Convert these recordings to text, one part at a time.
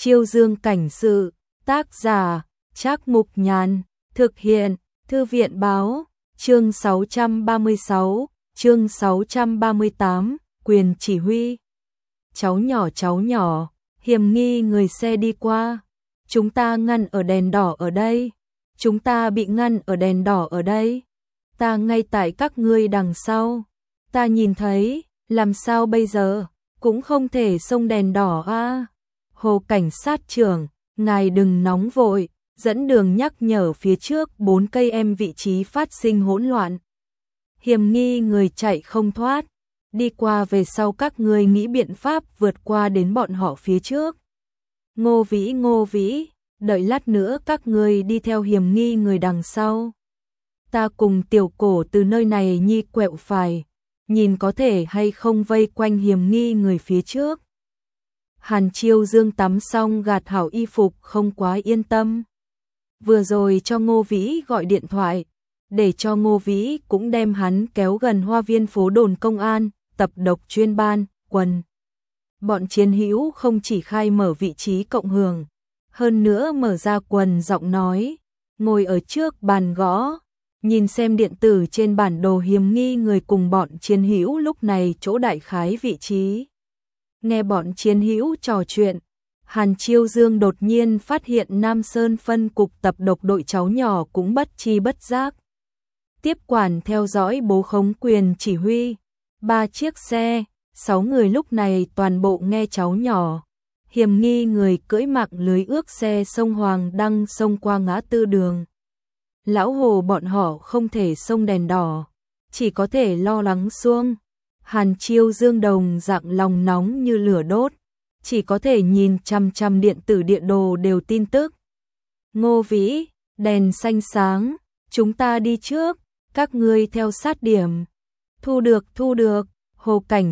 Chiêu Dương cảnh sự, tác giả, Trác Mục Nhàn, thực hiện, Thư viện báo, chương 636, chương 638, quyền chỉ huy. Cháu nhỏ, hiểm nghi người xe đi qua. Chúng ta ngăn ở đèn đỏ ở đây. Chúng ta bị ngăn ở đèn đỏ ở đây. Ta ngay tại các ngươi đằng sau. Ta nhìn thấy, làm sao bây giờ, cũng không thể xông đèn đỏ a. Hồ cảnh sát trưởng, ngài đừng nóng vội, dẫn đường nhắc nhở phía trước 4 cây em vị trí phát sinh hỗn loạn. Hiểm nghi người chạy không thoát, đi qua về sau các ngươi nghĩ biện pháp vượt qua đến bọn họ phía trước. Ngô Vĩ, đợi lát nữa các ngươi đi theo hiểm nghi người đằng sau. Ta cùng Tiểu Cổ từ nơi này nhi quẹo phải, nhìn có thể hay không vây quanh hiểm nghi người phía trước. Hàn Chiêu Dương tắm xong gạt hảo y phục không quá yên tâm. Vừa rồi cho Ngô Vĩ gọi điện thoại, để cho Ngô Vĩ cũng đem hắn kéo gần hoa viên phố đồn công an, tập độc chuyên ban, quần. Bọn chiến hữu không chỉ khai mở vị trí cộng hưởng, hơn nữa mở ra quần giọng nói, ngồi ở trước bàn gõ, nhìn xem điện tử trên bản đồ hiểm nghi người cùng bọn chiến hữu lúc này chỗ đại khái vị trí. Nghe bọn chiến hữu trò chuyện, Hàn Chiêu Dương đột nhiên phát hiện Nam Sơn phân cục tập độc đội cháu nhỏ cũng bất chi bất giác. Tiếp quản theo dõi bố khống quyền chỉ huy, 3 chiếc xe, 6 người lúc này toàn bộ nghe cháu nhỏ. Hiểm nghi người cưỡi mạng lưới ước xe sông Hoàng Đăng xông qua ngã tư đường. Lão Hồ bọn họ không thể xông đèn đỏ, chỉ có thể lo lắng xuông. Hàn Chiêu Dương đồng dạng lòng nóng như lửa đốt, chỉ có thể nhìn chằm chằm điện tử địa đồ đều tin tức. Ngô Vĩ, đèn xanh sáng, chúng ta đi trước, các ngươi theo sát điểm. Thu được, Hồ cảnh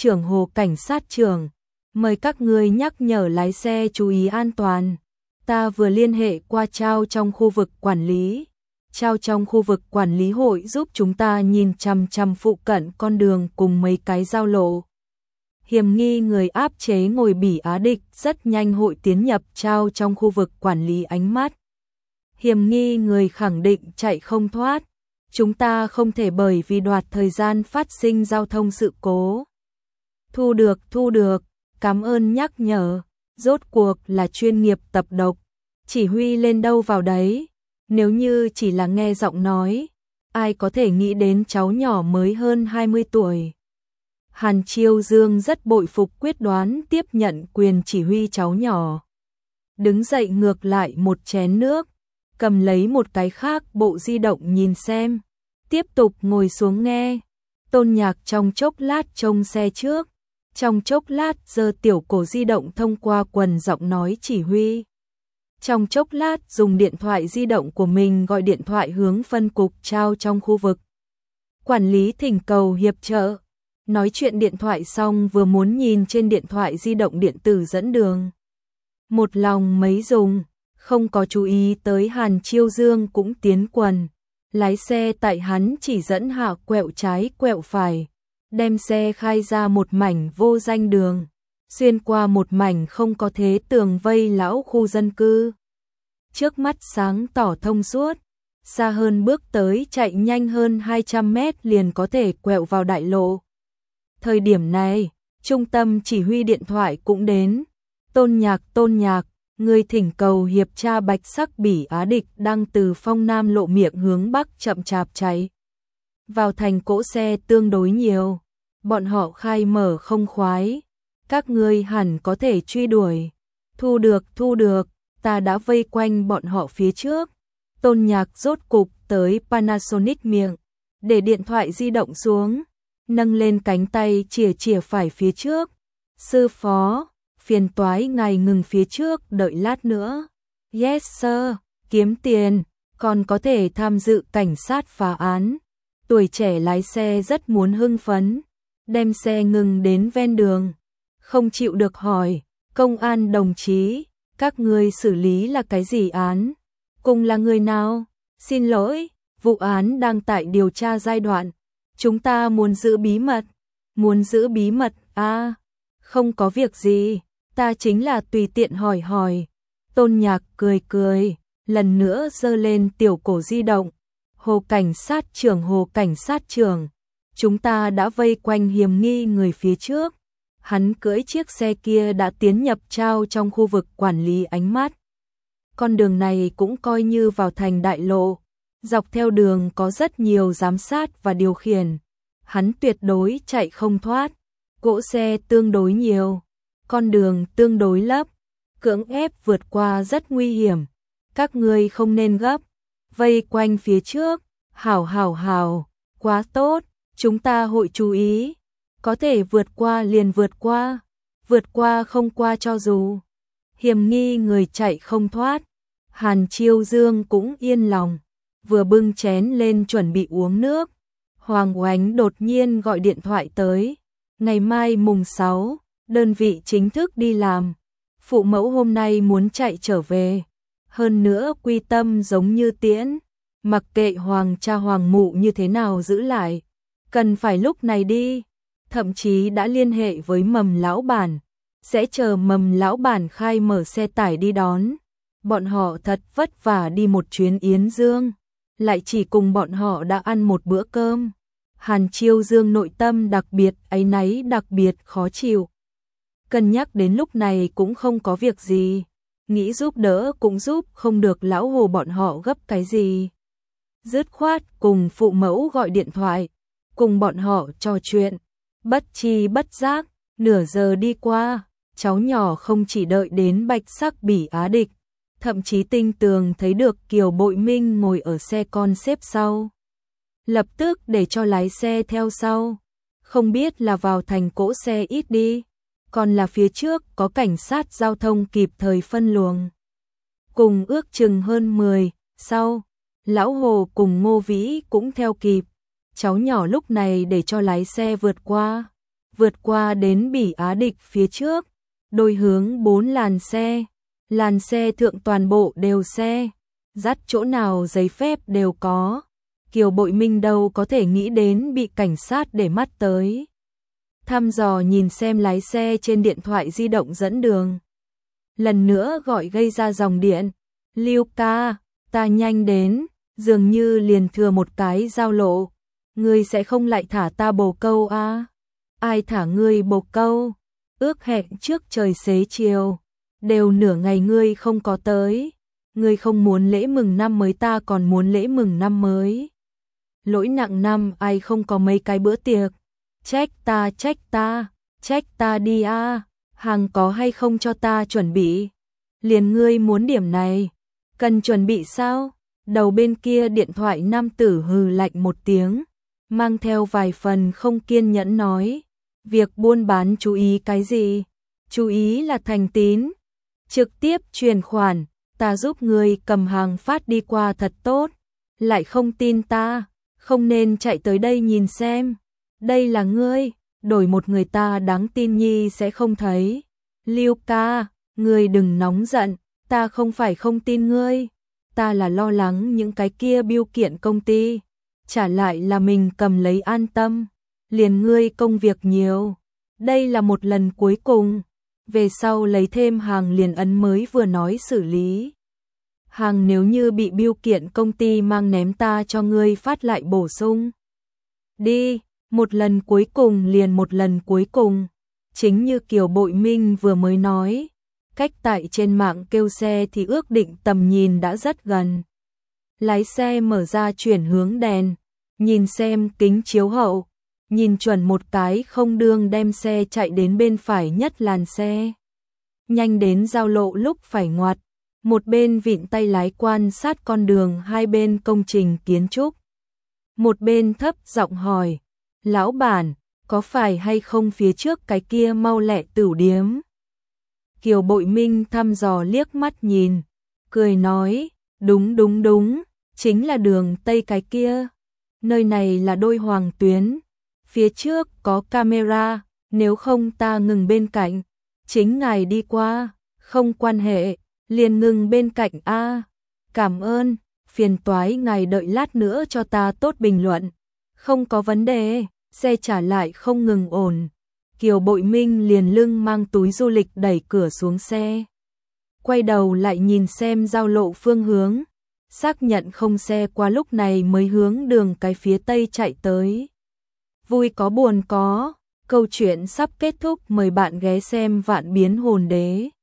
sát trưởng, mời các ngươi nhắc nhở lái xe chú ý an toàn. Ta vừa liên hệ qua Trao trong khu vực quản lý. Trao trong khu vực quản lý hội giúp chúng ta nhìn chằm chằm phụ cận con đường cùng mấy cái giao lộ. Hiểm nghi người áp chế ngồi bỉ Á địch rất nhanh hội tiến nhập Trao trong khu vực quản lý ánh mắt. Hiểm nghi người khẳng định chạy không thoát. Chúng ta không thể bởi vì đoạt thời gian phát sinh giao thông sự cố. Thu được, cảm ơn nhắc nhở. Rốt cuộc là chuyên nghiệp tập độc, chỉ huy lên đâu vào đấy. Nếu như chỉ là nghe giọng nói, ai có thể nghĩ đến cháu nhỏ mới hơn 20 tuổi. Hàn Chiêu Dương rất bội phục quyết đoán tiếp nhận quyền chỉ huy cháu nhỏ. Đứng dậy ngược lại một chén nước, cầm lấy một cái khác bộ di động nhìn xem, tiếp tục ngồi xuống nghe. Tôn Nhạc trong chốc lát trông xe trước, trong chốc lát giơ Tiểu Cổ di động thông qua quần giọng nói chỉ huy. Trong chốc lát dùng điện thoại di động của mình gọi điện thoại hướng phân cục Trao trong khu vực quản lý thỉnh cầu hiệp trợ. Nói chuyện điện thoại xong vừa muốn nhìn trên điện thoại di động điện tử dẫn đường. Một lòng mấy dùng, không có chú ý tới Hàn Chiêu Dương cũng tiến quần. Lái xe tại hắn chỉ dẫn hạ quẹo trái quẹo phải, đem xe khai ra một mảnh vô danh đường, xuyên qua một mảnh không có thế tường vây lão khu dân cư. Trước mắt sáng tỏ thông suốt, xa hơn bước tới chạy nhanh hơn 200 mét liền có thể quẹo vào đại lộ. Thời điểm này, trung tâm chỉ huy điện thoại cũng đến. Tôn Nhạc, người thỉnh cầu hiệp tra bạch sắc bỉ Á địch đang từ Phong Nam lộ miệng hướng bắc chậm chạp chạy vào thành, cỗ xe tương đối nhiều. Bọn họ khai mở không khoái, các ngươi hẳn có thể truy đuổi. Thu được, ta đã vây quanh bọn họ phía trước. Tôn Nhạc rốt cục tới Panasonic miệng, để điện thoại di động xuống, nâng lên cánh tay chìa phải phía trước. Sư phó, phiền toái ngài ngừng phía trước đợi lát nữa. Yes sir, kiếm tiền, còn có thể tham dự cảnh sát phá án. Tuổi trẻ lái xe rất muốn hưng phấn, đem xe ngừng đến ven đường. Không chịu được hỏi, công an đồng chí, các ngươi xử lý là cái gì án? Cùng là người nào? Xin lỗi, vụ án đang tại điều tra giai đoạn. Chúng ta muốn giữ bí mật. Muốn giữ bí mật à? Không có việc gì, Ta chính là tùy tiện hỏi hỏi. Tôn Nhạc cười cười, lần nữa giơ lên tiểu cổ di động. Hồ cảnh sát trưởng, chúng ta đã vây quanh hiểm nghi người phía trước. Hắn cưỡi chiếc xe kia đã tiến nhập trao trong khu vực quản lý ánh mắt. Con đường này cũng coi như vào thành đại lộ. Dọc theo đường có rất nhiều giám sát và điều khiển. Hắn tuyệt đối chạy không thoát. Cỗ xe tương đối nhiều. Con đường tương đối lấp. Cưỡng ép vượt qua rất nguy hiểm. Các ngươi không nên gấp. Vây quanh phía trước. Hảo. Quá tốt. Chúng ta hội chú ý. Có thể vượt qua liền vượt qua. Vượt qua không qua cho dù. Hiểm nghi người chạy không thoát. Hàn Chiêu Dương cũng yên lòng. Vừa bưng chén lên chuẩn bị uống nước. Hoàng Oánh đột nhiên gọi điện thoại tới. Ngày mai mùng 6, đơn vị chính thức đi làm. Phụ mẫu hôm nay muốn chạy trở về. Hơn nữa quy tâm giống như Tiễn. Mặc kệ hoàng cha hoàng mụ như thế nào giữ lại. Cần phải lúc này đi. Thậm chí đã liên hệ với Mầm lão bản. Sẽ chờ Mầm lão bản khai mở xe tải đi đón. Bọn họ thật vất vả đi một chuyến Yến Dương. Lại chỉ cùng bọn họ đã ăn một bữa cơm. Hàn Chiêu Dương nội tâm đặc biệt áy náy, đặc biệt khó chịu. Cân nhắc đến lúc này cũng không có việc gì. Nghĩ giúp đỡ cũng giúp không được, lão hồ bọn họ gấp cái gì. Dứt khoát cùng phụ mẫu gọi điện thoại. Cùng bọn họ trò chuyện. Bất chi bất giác, nửa giờ đi qua. Cháu nhỏ không chỉ đợi đến Bạch Sắc Bỉ Á Địch. Thậm chí tinh tường thấy được Kiều Bội Minh ngồi ở xe con xếp sau. Lập tức để cho lái xe theo sau. Không biết là vào thành cỗ xe ít đi. Còn là phía trước có cảnh sát giao thông kịp thời phân luồng. Cùng ước chừng hơn 10, sau. Lão Hồ cùng Ngô Vĩ cũng theo kịp. Cháu nhỏ lúc này để cho lái xe vượt qua. Vượt qua đến Bỉ Á Địch phía trước. Đôi hướng 4 làn xe. Làn xe thượng toàn bộ đều xe, dắt chỗ nào giấy phép đều có. Kiều Bội Minh đâu có thể nghĩ đến bị cảnh sát để mắt tới. Thăm dò nhìn xem lái xe trên điện thoại di động dẫn đường. Lần nữa gọi gây ra dòng điện. Lưu ca, ta nhanh đến, dường như liền thừa một cái giao lộ. Ngươi sẽ không lại thả ta bồ câu à? Ai thả ngươi bồ câu? Ước hẹn trước trời xế chiều. Đều nửa ngày ngươi không có tới. Ngươi không muốn lễ mừng năm mới, ta còn muốn lễ mừng năm mới. Lỗi nặng năm ai không có mấy cái bữa tiệc. Trách ta đi a. Hàng có hay không cho ta chuẩn bị. Liền ngươi muốn điểm này. Cần chuẩn bị sao? Đầu bên kia điện thoại nam tử hừ lạnh một tiếng. Mang theo vài phần không kiên nhẫn nói. Việc buôn bán chú ý cái gì? Chú ý là thành tín. Trực tiếp chuyển khoản, ta giúp ngươi cầm hàng phát đi qua thật tốt. Lại không tin ta, không nên chạy tới đây nhìn xem. Đây là ngươi, đổi một người ta đáng tin nhi sẽ không thấy. Lưu ca, ngươi đừng nóng giận, ta không phải không tin ngươi. Ta là lo lắng những cái kia biêu kiện công ty. Trả lại là mình cầm lấy an tâm. Liền ngươi công việc nhiều. Đây là một lần cuối cùng. Về sau lấy thêm hàng liền ấn mới vừa nói xử lý. Hàng nếu như bị biêu kiện công ty mang ném ta cho ngươi phát lại bổ sung. Đi, một lần cuối cùng liền một lần cuối cùng. Chính như Kiều Bội Minh vừa mới nói. Cách tại trên mạng kêu xe thì ước định tầm nhìn đã rất gần. Lái xe mở ra chuyển hướng đèn. Nhìn xem kính chiếu hậu. Nhìn chuẩn một cái không đương đem xe chạy đến bên phải nhất làn xe. Nhanh đến giao lộ lúc phải ngoặt. Một bên vịn tay lái quan sát con đường hai bên công trình kiến trúc. Một bên thấp giọng hỏi. Lão bản, có phải hay không phía trước cái kia mau lẹ tửu điếm? Kiều Bội Minh thăm dò liếc mắt nhìn. Cười nói. Đúng. Chính là đường Tây cái kia. Nơi này là đôi hoàng tuyến. Phía trước có camera, nếu không ta ngừng bên cạnh. Chính ngài đi qua, không quan hệ, liền ngừng bên cạnh a. Cảm ơn, phiền toái ngài đợi lát nữa cho ta tốt bình luận. Không có vấn đề, xe trả lại không ngừng ổn. Kiều Bội Minh liền lưng mang túi du lịch đẩy cửa xuống xe. Quay đầu lại nhìn xem giao lộ phương hướng, xác nhận không xe qua lúc này mới hướng đường cái phía tây chạy tới. Vui có buồn có, câu chuyện sắp kết thúc, mời bạn ghé xem Vạn Biến Hồn Đế.